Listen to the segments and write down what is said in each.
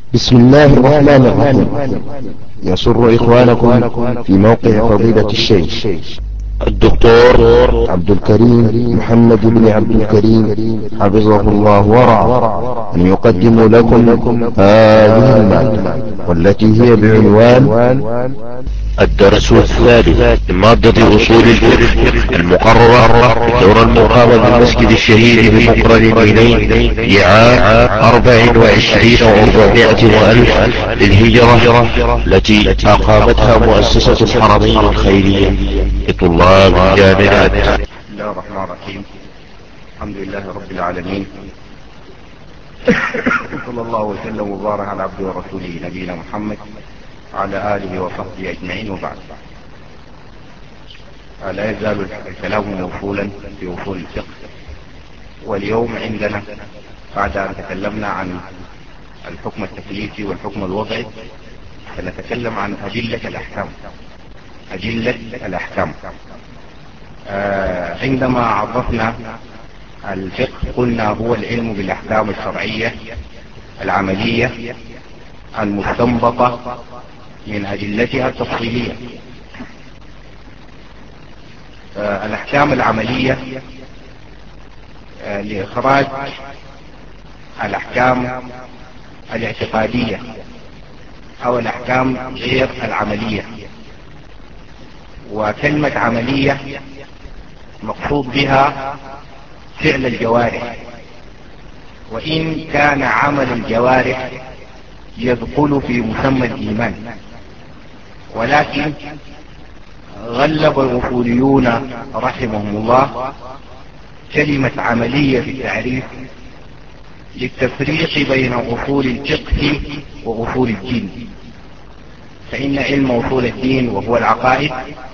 بسم الله الرحمن الرحيم. يسر إخوانكم في موقع فضيلة الشيخ الدكتور عبد الكريم محمد بن عبد الكريم حفظه الله ورعاه أن يقدم لكم هذه المادة والتي هي بعنوان الدرس الثالث من مادة أصول الفقه المقررة في الدورة المقامة بالمسجد الشهيد بمقر الميلين لعام 24 و400 وألف للهجرة التي أقامتها مؤسسة الحرمين الخيرية لطلاب الجامعات. بسم الله الرحمن الرحيم. الحمد لله رب العالمين، صلى الله وسلم وبارك على عبده ورسوله نبينا محمد وعلى آله وصحبه أجمعين، وبعد. لا يزال الكلام موصولا في أصول الفقه، واليوم عندنا بعد أن تكلمنا عن الحكم التكليفي والحكم الوضعي سنتكلم عن أدلة الأحكام. أدلة الأحكام. عندما عرفنا الفقه قلنا هو العلم بالأحكام الشرعية العملية المستنبطة من أدلتها التفصيلية. الأحكام العملية لإخراج الأحكام الاعتقادية أو الأحكام غير العملية. وكلمة عملية مقصود بها فعل الجوارح، وإن كان عمل الجوارح يدخل في مسمى الإيمان، ولكن غلب الأصوليون رحمهم الله كلمة عملية في التعريف للتفريق بين أصول الفقه وأصول الدين. فإن علم أصول الدين وهو العقائد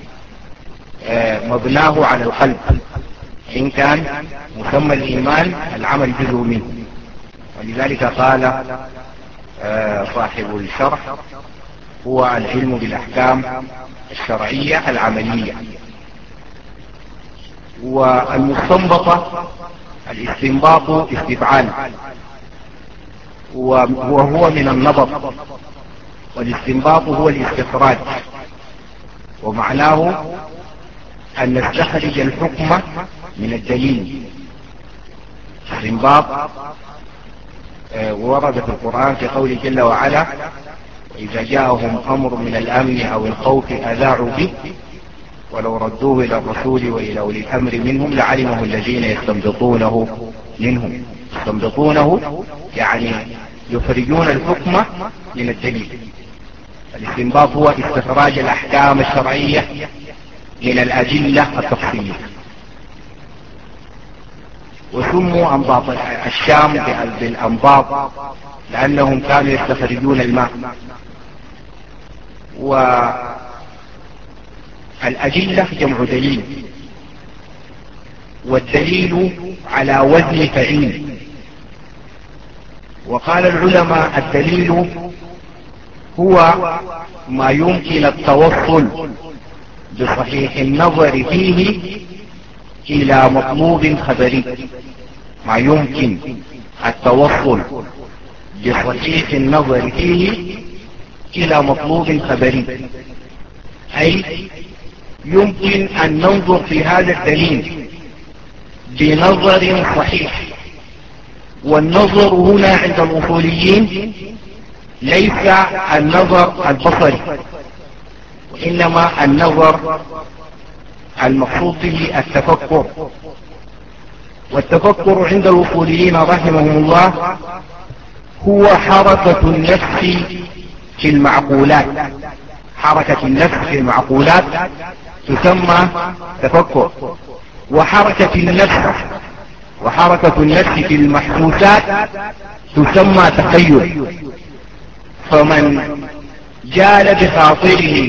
مبناه على القلب، إن كان مسمى الإيمان العمل جزء منه. ولذلك قال صاحب الشرح هو العلم بالأحكام الشرعية العملية. والمستنبطة الاستنباط استفعال، وهو من النظر، والاستنباط هو الاستخراج، ومعناه أن نستخرج الحكم من الدليل. استنباط ورد في القرآن في قوله جل وعلا: إذا جاءهم أمر من الأمن أو الخوف أذاعوا به ولو ردوه إلى الرسول وإلى أولي الأمر منهم لعلمه الذين يستنبطونه منهم. يستنبطونه يعني يخرجون الحكم من الدليل. الاستنباط هو استخراج الأحكام الشرعية من الأدلة التفصيلية. وسموا أنباط الشام بالأنباط لأنهم كانوا يستخرجون الماء. والأدلة جمع دليل، والدليل على وزن فعيل. وقال العلماء الدليل هو ما يمكن التوصل بصحيح النظر فيه إلى مطلوب خبري. ما يمكن التوصل بصحيح النظر فيه إلى مطلوب خبري، أي يمكن أن ننظر في هذا الدليل بنظر صحيح. والنظر هنا عند الأصوليين ليس النظر البصري، وإنما النظر المقصود به التفكر. والتفكر عند الأصوليين رحمهم الله هو حركة النفس في المعقولات. حركة النفس في المعقولات تسمى تفكر، وحركة النفس في المحسوسات تسمى تخيل. فمن جال بخاطره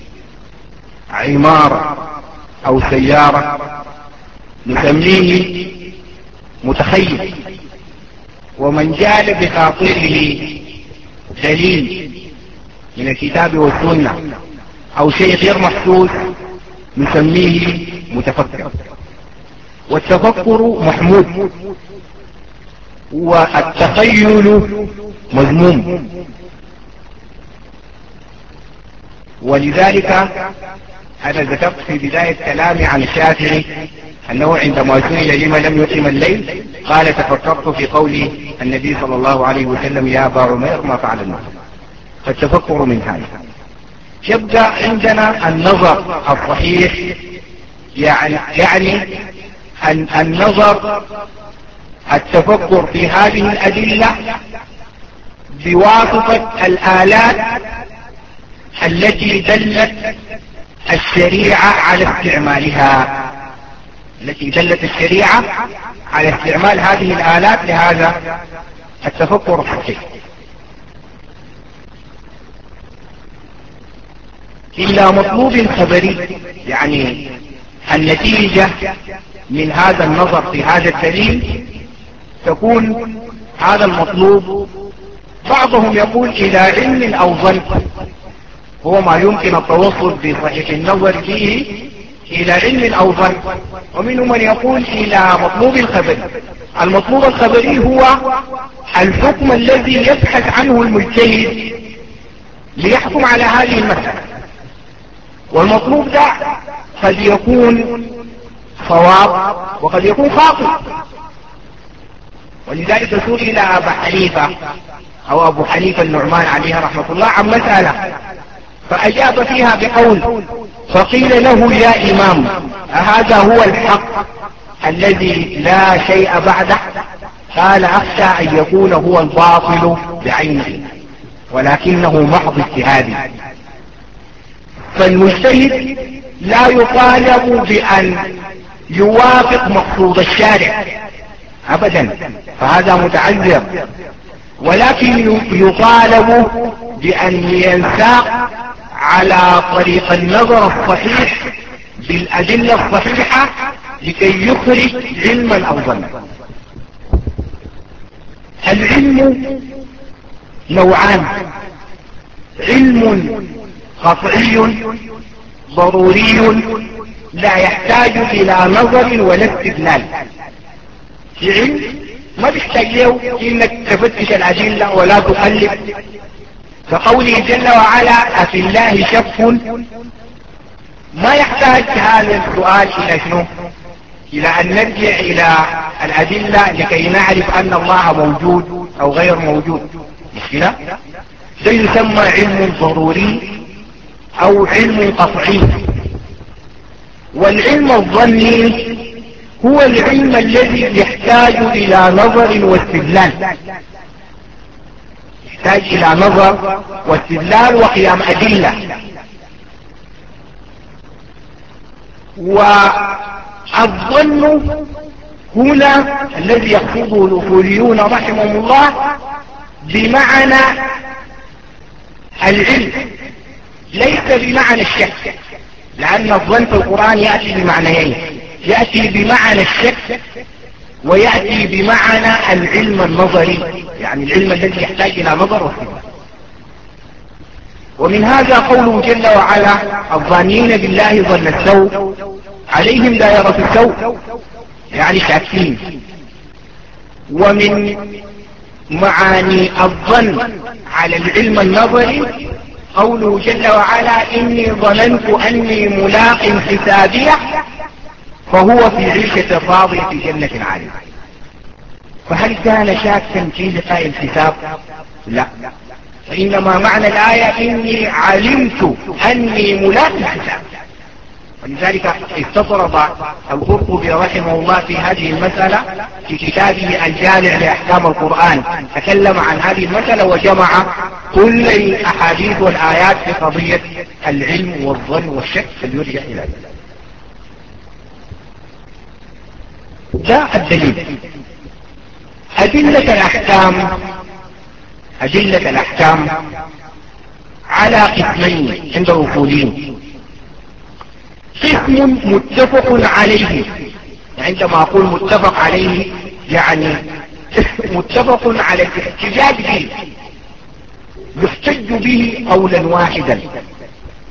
عمارة أو سيارة نسميه متخيل. ومن جال بخاطره دليل من الكتاب والسنة أو شيء غير محسوس نسميه متفكر. والتفكر محمود، والتخيل مذموم. ولذلك أنا ذكرت في بداية كلامي عن الشافعي أنه عندما سئل لما لم يقم الليل قال تفكرت في قول النبي صلى الله عليه وسلم يا أبا عمير ما فعل الناس. فالتفكر من هذا. يبدأ عندنا النظر الصحيح، يعني النظر التفكر في هذه الأدلة بواسطة الآلات التي دلت الشريعة على استعمالها، التي دلت الشريعة على استعمال هذه الآلات لهذا التفكر الصحيح. إلا مطلوب خبري، يعني النتيجة من هذا النظر في هذا الدليل تكون هذا المطلوب بعضهم يقول إلى علم أو ظن، هو ما يمكن التوصل بصحيح النظر فيه إلى علم أو ظن. ومنهم من يقول إلى مطلوب الخبري. المطلوب الخبري هو الحكم الذي يبحث عنه المجتهد ليحكم على هذه المسألة، والمطلوب ده قد يكون صواب وقد يكون خاطئ. ولذلك سئل أبا حنيفة أو أبو حنيفة النعمان عليه رحمة الله عن مسألة فأجاب فيها بقول، فقيل له يا إمام أهذا هو الحق الذي لا شيء بعده؟ قال أخشى أن يكون هو الباطل بعينه ولكنه محض اجتهادي. فالمجتهد لا يطالب بأن يوافق مقصود الشارع أبدا، فهذا متعذر، ولكن يطالب بأن ينساق على طريق النظر الصحيح بالأدلة الصحيحة لكي يخرج علما أو ظنا. العلم نوعان: علم قطعي ضروري لا يحتاج إلى نظر ولا استدلال. علم ما بيحتاج له إنك تفتش الأدلة ولا تقلب، كقوله جل وعلا أفي الله شك، ما يحتاج هذا السؤال إلى شنو؟ إلى أن نرجع إلى الأدلة لكي نعرف أن الله موجود أو غير موجود، مش كده؟ ده يسمى علم ضروري أو علم قطعي. والعلم الظني هو العلم الذي يحتاج إلى نظر واستدلال، يحتاج إلى نظر واستدلال وقيام أدلة. والظن هنا الذي يقصده الأصوليون رحمهم الله بمعنى العلم ليس بمعنى الشك، لأن الظن في القرآن يأتي بمعنيين، يأتي بمعنى الشك ويأتي بمعنى العلم النظري، يعني العلم الذي يحتاج إلى نظر واستدلال. ومن هذا قوله جل وعلا الظانين بالله ظن السوء عليهم دائرة السوء، يعني شاكين. ومن معاني الظن على العلم النظري قوله جل وعلا إني ظننت أني ملاق حسابيه فهو في عيشة راضية في جنة عالية. فهل كان شاكا في لقاء الحساب؟ لا، فإنما معنى الآية إني علمت أني ملاق الحساب. ولذلك استطرد القرطبي رحمه الله في هذه المسألة في كتابه الجامع لأحكام القرآن، تكلم عن هذه المسألة وجمع كل الأحاديث والآيات في قضية العلم والظن والشك، فليرجع إلى ذلك. جاء الدليل. أدلة الأحكام على قسمين عند الأصوليين: قسم متفق عليه، عندما أقول متفق عليه يعني متفق على الاحتجاج به، يحتج به قولا واحدا.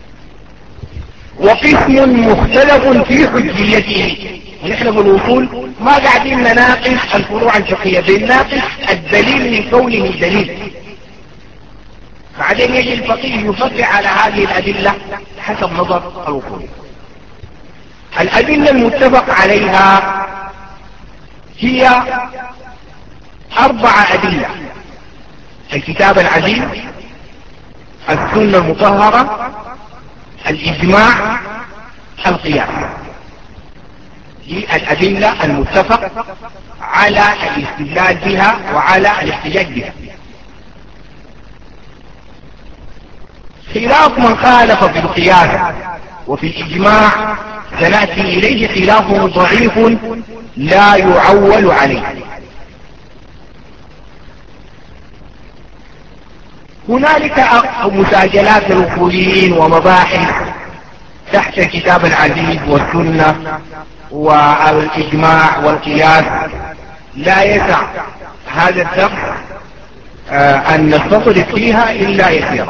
وقسم مختلف في حجيته، ونحن بالوصول ما قاعدين نناقش الفروع الفقهية، بنناقش الدليل من كونه دليل. بعدين يجي الفقيه يفقه على هذه الأدلة حسب نظر الوصول. الأدلة المتفق عليها هي 4 أدلة: الكتاب العزيز، السنة المطهرة، الإجماع، القياس. هي الأدلة المتفق على الاستدلال بها وعلى الاحتجاج بها. خلاف من خالف في القياس وفي الإجماع سنأتي إليه، خلاف ضعيف لا يعول عليه. هنالك مساجلات للأصوليين ومباحث تحت الكتاب العزيز والسنة والإجماع والقياس، لا يسع هذا الدرس أن نستطرد فيها إلا يسيرا.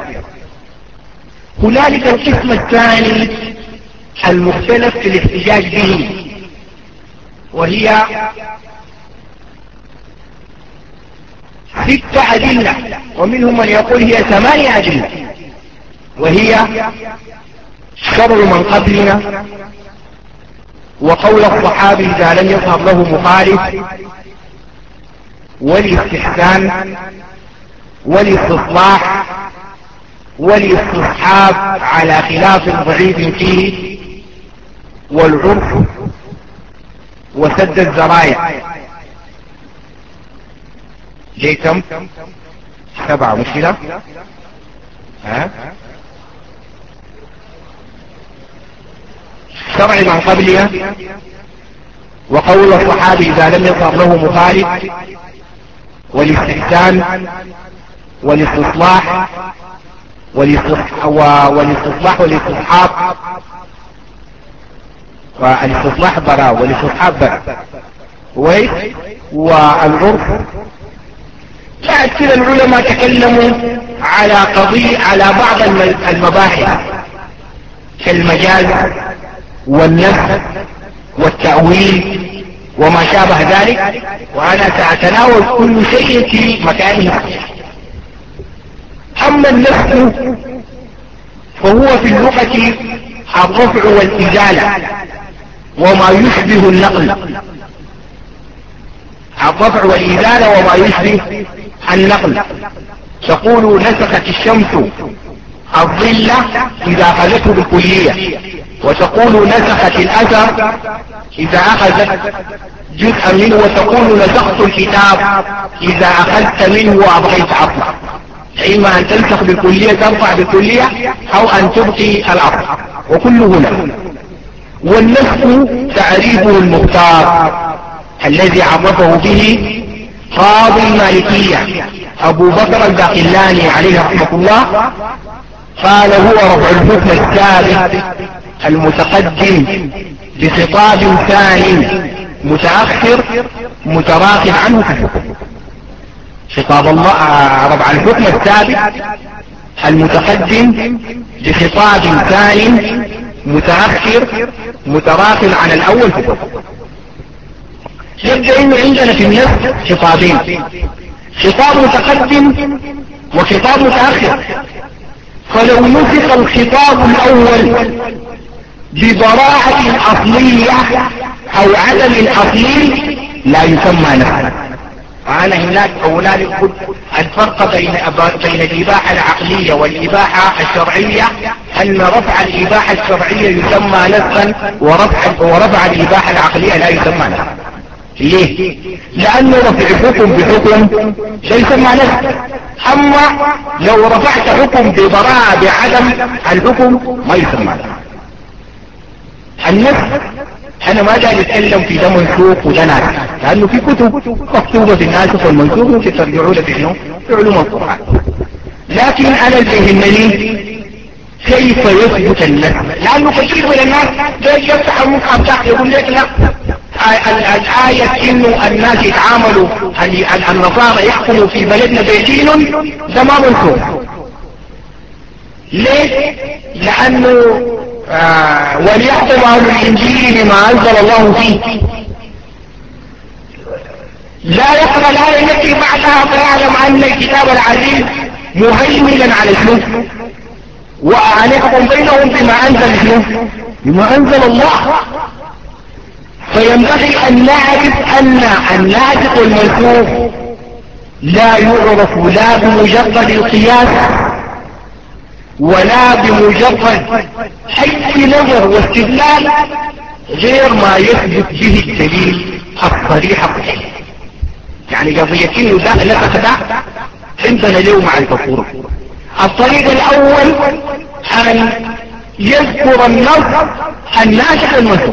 هنالك القسم الثاني المختلف في الاحتجاج به، وهي 6 أدلة، ومنهم من يقول هي 8 أدلة، وهي شرع من قبلنا، وقول الصحابي إذا لم يظهر له مخالف، والاستحسان، والاستصلاح، والاستصحاب على خلاف ضعيف فيه، والعرف، وسد الذرائع. ليه كم؟ 7 مشكلة. شرع من قبلنا، وقول الصحابي إذا لم يظهر له مخالف، والاستحسان، والاستصلاح، والاستصلاح والاستصحاب، والاستصلاح براء والاستصحاب براء، والعرف. بعد كده العلماء تكلموا على بعض المباحث كالمجاز والنسخ والتأويل وما شابه ذلك، وأنا سأتناول كل شيء في مكانه. أما النسخ فهو في اللغة الرفع والإزالة وما يشبه النقل. الرفع والإزالة وما يشبه النقل. تقول نسخت الشمس الظل إذا أخذته بالكلية، وتقول نسخت الأثر إذا أخذت جزءا منه، وتقول نسخت الكتاب إذا أخذت منه وأبغيت عطلا. إما أن تنسخ بالكلية ترفع بالكلية، أو أن تبقي الأصل، وكله هنا. والنسخ تعريفه المختار الذي عرفه به قاضي المالكية أبو بكر الباقلاني عليه رحمة الله، قال هو رفع الحكم الثابت المتقدم بخطاب ثاني متأخر متراخٍ عنه في الحكم. خطاب الله رفع الحكم الثابت المتقدم بخطاب ثاني متأخر متراخٍ عن الأول في الحكم. يبدأ إنه عندنا في النسخ خطابين: خطاب متقدم وخطاب متأخر. فلو نسخ الخطاب الأول ببراءة أصلية أو عدم أصلي لا يسمى نسخا. وأنا هناك الفرق بين الإباحة العقلية والإباحة الشرعية أن رفع الإباحة الشرعية يسمى نسخا، ورفع الإباحة العقلية لا يسمى نسخا. ليه؟ لأنه رفع حكم بحكم لا يسمى نسخ. أما لو رفعت حكم ببراءة بعدم الحكم ما يسمى نسخ. النسخ أنا ما جاي أتكلم في ده منسوخ وده ناسخ، لأنه في كتب مكتوبة في الناسخ والمنسوخ ممكن ترجعوا له في علوم القرآن. لكن أنا اللي يهمني كيف يثبت النسخ، لأنه كثير من الناس جاي يفتح المصحف تحت يقول لك لا، الآية إنه الناس يتعاملوا النصارى يحكموا في بلدنا بدين ده ما منسوخ. ليه؟ لأنه وليحكم أهل الإنجيل بما أنزل الله فيه. لا يقرأ الآية التي بعدها فيعلم أن الكتاب العزيز مهيمنا على شنو وأن يحكم بينهم بما أنزل شنو بما أنزل الله. فينبغي أن نعرف أن الناسخ والمنسوخ لا يعرف لا بمجرد القياس ولا بمجرد أي نظر واستدلال غير ما يثبت به الدليل الصريح. يعني قضيتين ده نسخ ده عندنا اليوم مع الفصول. الطريق الأول أن يذكر النص الناسخ والمنسوخ،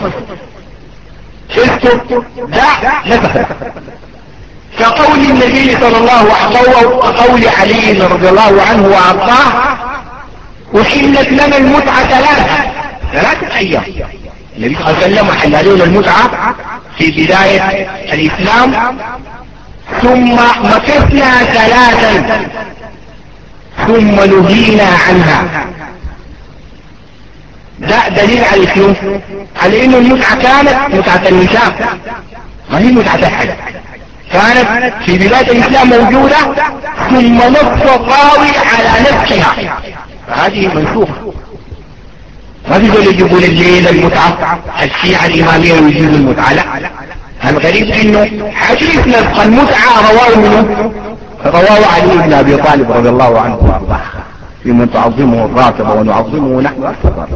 يذكر ده نسخ ده كقول النبي صلى الله عليه وسلم وقول علي رضي الله عنه وارضاه وحلت لنا المتعة ثلاثة أيام. النبي صلى الله عليه وسلم حل لنا المتعة في بداية الإسلام ثم مكثنا ثلاثا ثم نهينا عنها. ده دليل على شنو؟ على انه المتعة كانت متعة النساء ما هي متعة الحج، كانت في بداية الإسلام موجودة ثم نص الراوي على نفسها، فهذه منسوخة. ما بيقول يجيبون الليل المتعة الشيعة الإمامية ويجيبوا المتعة، لا. الغريب انه حديث نسخ المتعة رواه علي بن أبي طالب رضي الله عنه وارضاه في من تعظمه الراتب ونعظمه نحن أكثر.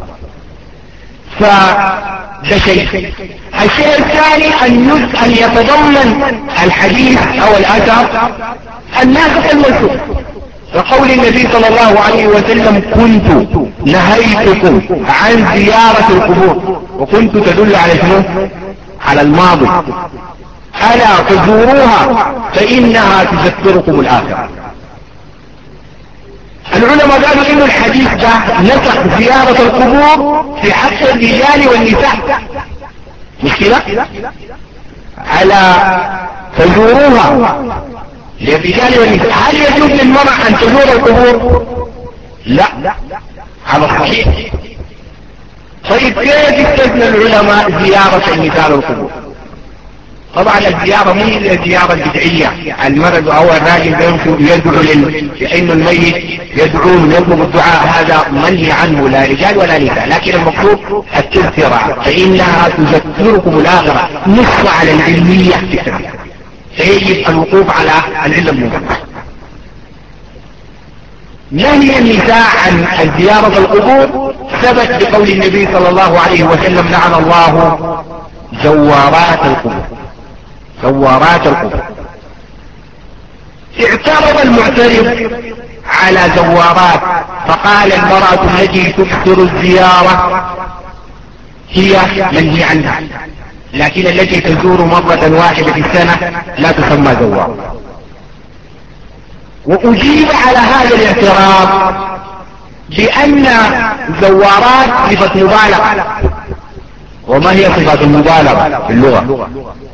فده شيء. الشيء الثاني أن يتضمن الحديث أو الأثر الناسخ المنسوخ، وقول النبي صلى الله عليه وسلم كنت نهيتكم عن زيارة القبور، وكنت تدل على شنو؟ على الماضي، ألا تزوروها فإنها تذكركم الآخرة. العلماء قالوا إنه الحديث ده نسخ زيارة القبور في حق الرجال والنساء، مش كده؟ على تزوروها للرجال والنساء. هل يجوز للمرأة أن تزور القبور؟ لا، على الصحيح. طيب كيف يستثنى العلماء زيارة النساء للقبور؟ طبعا الزيارة مو الزيارة البدعية، المرض او الراجل بيمشي يدعو لانه الميت يدعون ويطلب الدعاء، هذا منهي عنه لا رجال ولا نساء. لكن المقصود التذكرة فانها تذكركم الاخرة، نص على العلمية في التذكرة، فيجب الوقوف على العلم المنفذ. نهي النساء عن زيارة القبور ثبت بقول النبي صلى الله عليه وسلم لعن الله زوارات القبور. زوارات القبور. اعترض المعترض على زوارات فقال المرأة التي تكثر الزيارة هي منهي عنها، لكن التي تزور مرة واحدة في السنة لا تسمى زوار. وأجيب على هذا الاعتراض بأن زوارات صفة مبالغة. وما هي صفة المبالغة في اللغة؟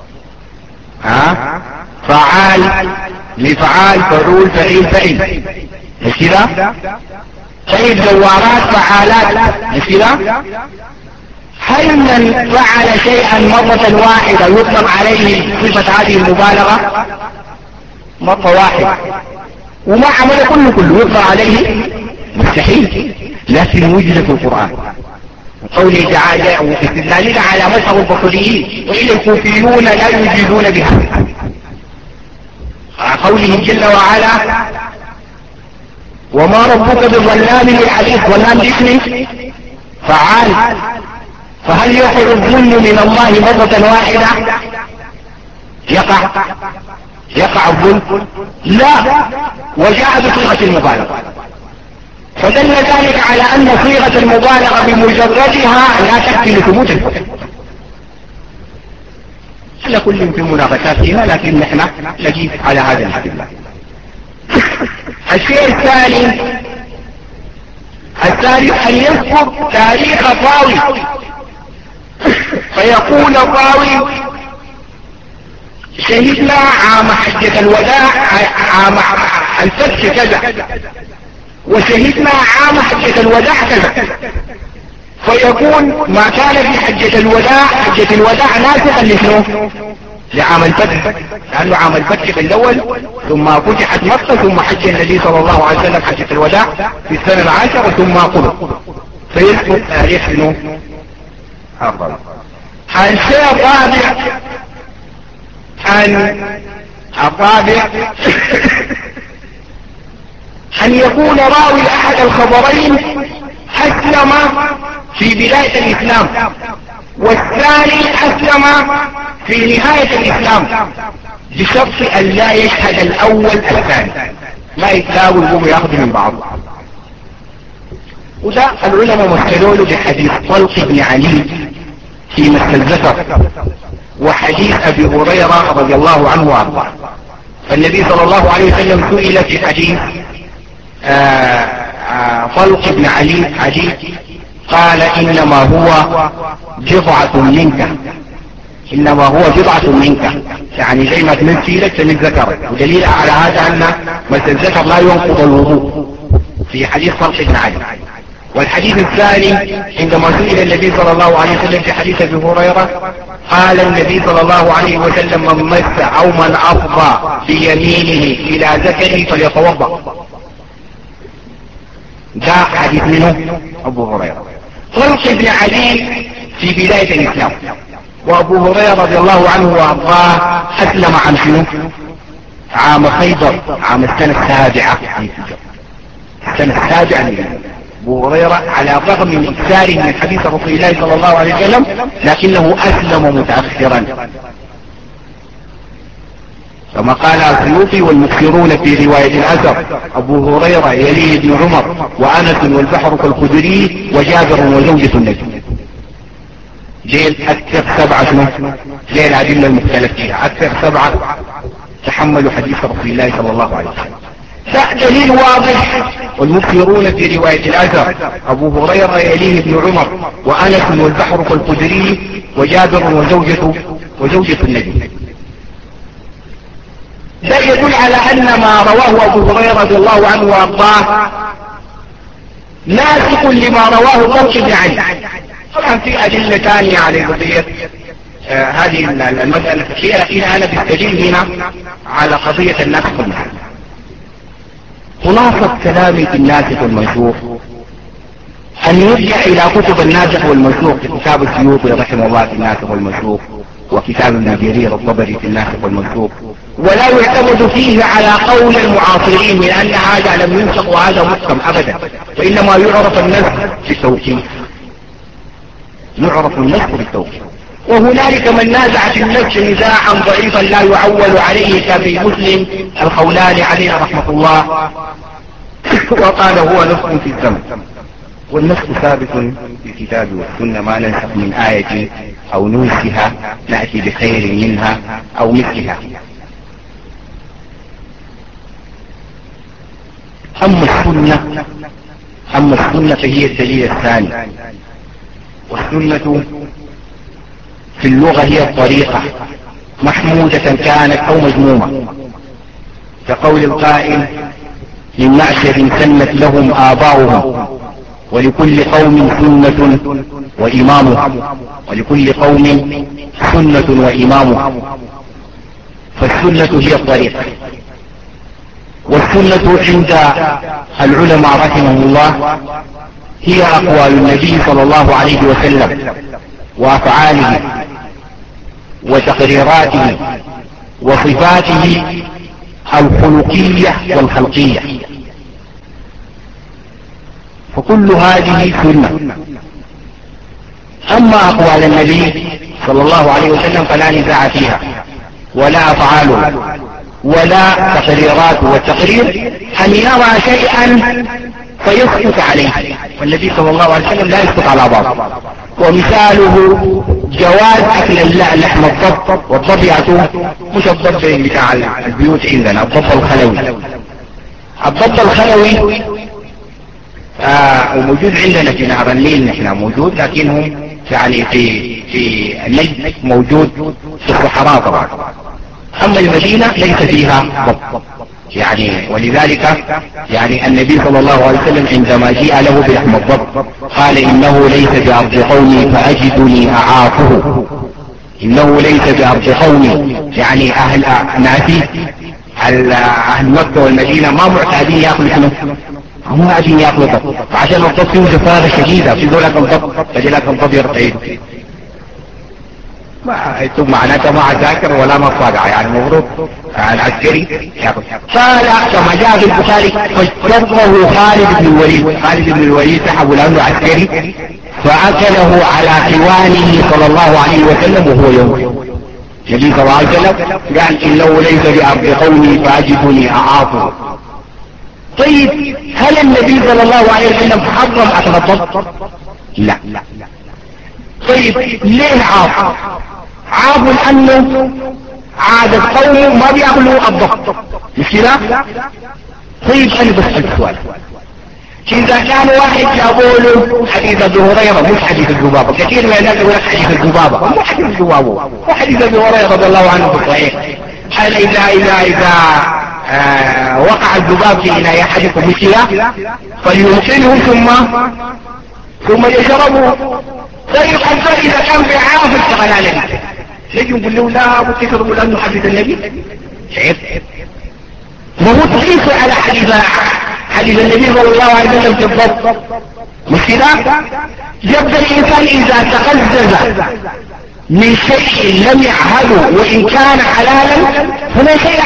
فعال لفعال فعول فعيل فعيل، مش كده؟ طيب زوارات فعالات، مش كده؟ هل من فعل شيئا مرة واحدة يطلق عليه صفة هذه المبالغة؟ مرة واحدة وما عمل كله يطلق عليه؟ مستحيل. لكن وجد في القرآن قوله تعالى واستدلالنا على مذهب البصريين وإن الكوفيون لا يجيزون بها، قوله جل وعلا وما ربك بظلام للعبيد، ظلام باسمه فعال. فهل يقع الظلم من الله مرة واحدة؟ يقع الظلم؟ لا، وجاء بصيغة المبالغة، فدل ذلك على أن صيغة المبالغة بمجردها لا تكفي لثبوت الحكم. على كل في مناقشاتنا، لكن نحن نجيب على هذا الاستدلال. الشيء الثالث أن يذكر تاريخ الراوي، فيقول الراوي شهدنا عام حجة الوداع عام الفتح كذا، وشهدنا عام حجة الوداع كذا، فيكون ما كان في حجة الوداع ناسخا لشنو؟ لعام الفتح، لأنه عام الفتح في الأول ثم فتحت مكة ثم حج النبي صلى الله عليه وسلم حجة الوداع في السنة العاشرة ثم قبض، فيثبت تاريخ شنو؟ الشيء الرابع أن يكون راوي أحد الخبرين أسلم في بداية الإسلام والثاني أسلم في نهاية الإسلام، بشرط أن لا يشهد الأول الثاني، لا يتلاوي وهم يأخذوا من بعض. وده العلماء مثلوا له بحديث طلق بن علي في مس الذكر وحديث أبي هريرة رضي الله عنه وارضاه. فالنبي صلى الله عليه وسلم سئل في حديث طلق بن علي قال إنما هو بضعة منك، إنما هو بضعة منك، يعني زي ما تمثي لك من ذكر، ودليل على هذا أن مس الذكر لا ينقض الوضوء في حديث طلق بن علي. والحديث الثاني عندما سئل النبي صلى الله عليه وسلم في حديث أبي هريرة قال النبي صلى الله عليه وسلم من مس أو من أفضى بيمينه إلى ذكره فليتوضأ. ده حديث منه أبو هريرة. طلق بن علي في بداية الإسلام، وأبو هريرة رضي الله عنه وأرضاه أسلم عن شنو؟ عام خيبر، عام السنة السابعة، السنة السابعة. أبو هريرة على الرغم من إكثاره من حديث رسول الله صلى الله عليه وسلم لكنه أسلم متأخرا، كما قال السيوطي والمكثرون في رواية الأثر أبو هريرة يليه ابن عمر وأنس والبحر كالخدري وجابر وزوجة النبي. جيل أكثر سبعة شنو؟ جيل الأدلة المختلف فيها أكثر سبعة تحملوا حديث رسول الله صلى الله عليه وسلم. دليل واضح. والمكثرون في رواية الأثر أبو هريرة يليه ابن عمر وأنس والبحر كالخدري وجابر وزوجة النبي. ده يدل على أن ما رواه أبو هريرة رضي الله عنه وأرضاه ناسخ لما رواه طلق بن علي. طبعا في أدلة ثانية على قضية هذه المسألة الفقهية، لكن أنا بستدل هنا على قضية الناسخ والمنسوخ. خلاصة كلامي في الناسخ والمنسوخ أن يرجع إلى كتب الناسخ والمنسوخ في كتاب السيوطي رحمه الله في الناسخ والمنسوخ، وكتاب ابن جرير الطبري في الناسخ والمنسوخ، ولا يعتمد فيه على قول المعاصرين من أن هذا لم ينسخ وهذا محكم أبدا، وإنما يعرف النسخ بالتوقيف، يعرف النسخ بالتوقيف. وهنالك من نازع في النسخ نزاعا ضعيفا لا يعول عليه كابي مسلم الخولاني عليه رحمة الله، وقال هو نسخ في الزمن. والنسخ ثابت في الكتاب والسنة، ما ننسخ من آية أو ننسها نأتي بخير منها أو مثلها. أما السنة فهي الدليل الثاني. والسنة في اللغة هي الطريقة، محمودة كانت أو مذمومة، كقول القائل من معشر سنت لهم آباؤهم ولكل قوم سنة وإمامهم، ولكل قوم سنة وإمامهم. فالسنة هي الطريقة. والسنة عند العلماء رحمهم الله هي أقوال النبي صلى الله عليه وسلم وأفعاله وتقريراته وصفاته الخلقية والخلقية، فكل هذه سنة. أما أقوال النبي صلى الله عليه وسلم فلا نزاع فيها، ولا أفعاله ولا تقريراته. والتقرير أن يرى شيئا فيسكت عليه، والنبي صلى الله عليه وسلم لا يسكت على بعض. ومثاله جواز أكل اللحم الضب، والضب يعطوه مش الضب بتاع البيوت عندنا، الضب الخلوي. الضب الخلوي وموجود عندنا في نهر النيل، نحن موجود، لكنهم يعني في النجد موجود في الصحراء طبعا. أما المدينة ليس فيها ضب يعني، ولذلك يعني النبي صلى الله عليه وسلم عندما جاء له بلحم الضب قال إنه ليس بأرض قومي فأجدني أعافه، إنه ليس بأرض قومي يعني اهل ناسي اهل مكة والمدينة ما معتادين ياكلوا شنو؟ هم معتادين ياكلوا ضب، فعشان الضب فيه زفارة شديدة في ذولاك الضب فجي لك الضب يرتعيد ما انتم معناته ما ذاكر ولا ما صادع يعني المفروض العسكري ياكل. قال كما جاء في البخاري فاجتره خالد بن الوليد، خالد بن الوليد سحبوا لانه عسكري فاكله على خوانه صلى الله عليه وسلم وهو يوم. النبي صلى الله عليه وسلم قال انه ليس بارض قومي فاجدني اعاطه. طيب هل النبي صلى الله عليه وسلم حرم اكل الضب؟ لا. طيب ليه عاف؟ عافوا لانه عادة قومه ما بياكلوا الضب مش كده؟ طيب انا بسأل سؤال، اذا كان واحد جابوا له حديث ابي هريره مش حديث الذبابه، كثير من الناس يقول لك حديث الذبابه مو حديث الذبابه، هو حديث ابي هريره رضي الله عنه في الصحيح. قال اذا وقع الذباب في اناء احدكم مثله فليغسله ثم يشربه. طيب حتى اذا كان بيعاف الشغلانه نجي نقول له لا بتشربوا لانه حديث النبي شايف؟ ما هو تقيس على حديث النبي صلى الله عليه وسلم بالضبط مش كده؟ يبقى الانسان اذا تقزز من شيء لم يعهده وان كان حلالا فلا شيء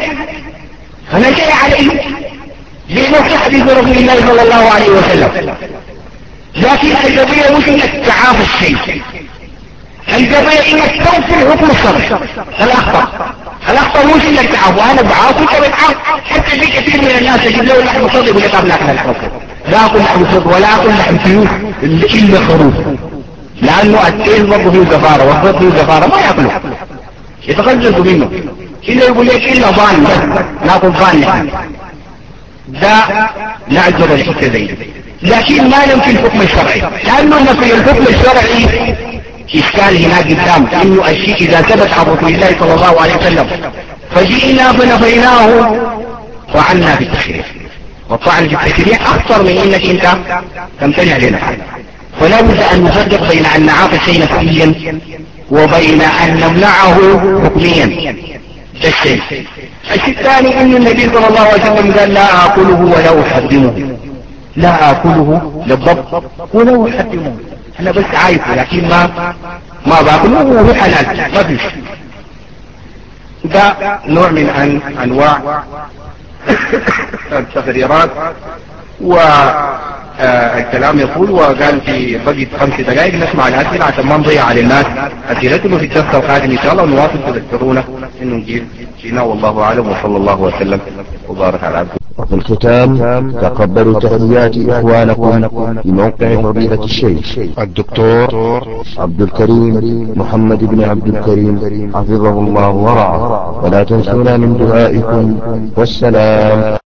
عليه لانه في حديث رسول الله صلى الله عليه وسلم. لكن القضية مش انك تعاف الشيء، القضية انك توصل حكم الشرع. الاخطر مش انك تعاف، وانا بعاف وانت بتعاف. حتى في كثير من الناس يجب له لحم صدق يقول لك لا اكل لحم صدق، لا اكل لحم صدق ولا اكل لحم سيوف الا خروف، لانه التيل برضه فيه زفارة والضد فيه زفارة ما ياكله يتغزلوا منه. كده يقول لك الا ضان بس ناكل ضان نحن ده نعذر الحكم زي لكن ما ننفي الحكم الشرعي، لانه نفي الحكم الشرعي اشكال هناك قدام، انه الشيء اذا ثبت عن رسول الله صلى الله عليه وسلم فجئنا فنفيناه وعنا في التشريع، والطعن في التشريع اكثر من انك انت تمتنع لنا. فلا بد ان نفرق بين ان نعاف الشيء نفسيا وبين ان نمنعه حكميا. ده الشيء الثاني ان النبي صلى الله عليه وسلم قال لا اكله ولا احرمه، لا اكله للضبط ولا احرمه، انا بس عايزه لكن ما باكله وهو حلال ما فيش. ده نوع من انواع التغييرات. والكلام يقول وقال في بقية 5 دقائق نسمع الاسئله عشان ما نضيع على الناس اسئلتهم في الدرس القادم ان شاء الله، ونواصل تذكرونا انه نجيب فينا. والله اعلم وصلى الله وسلم وبارك على عبده. وفي الختام تقبلوا تحيات إخوانكم في موقع فضيلة الشيخ الدكتور عبد الكريم محمد بن عبد الكريم حفظه الله ورعاه، ولا تنسونا من دعائكم، والسلام.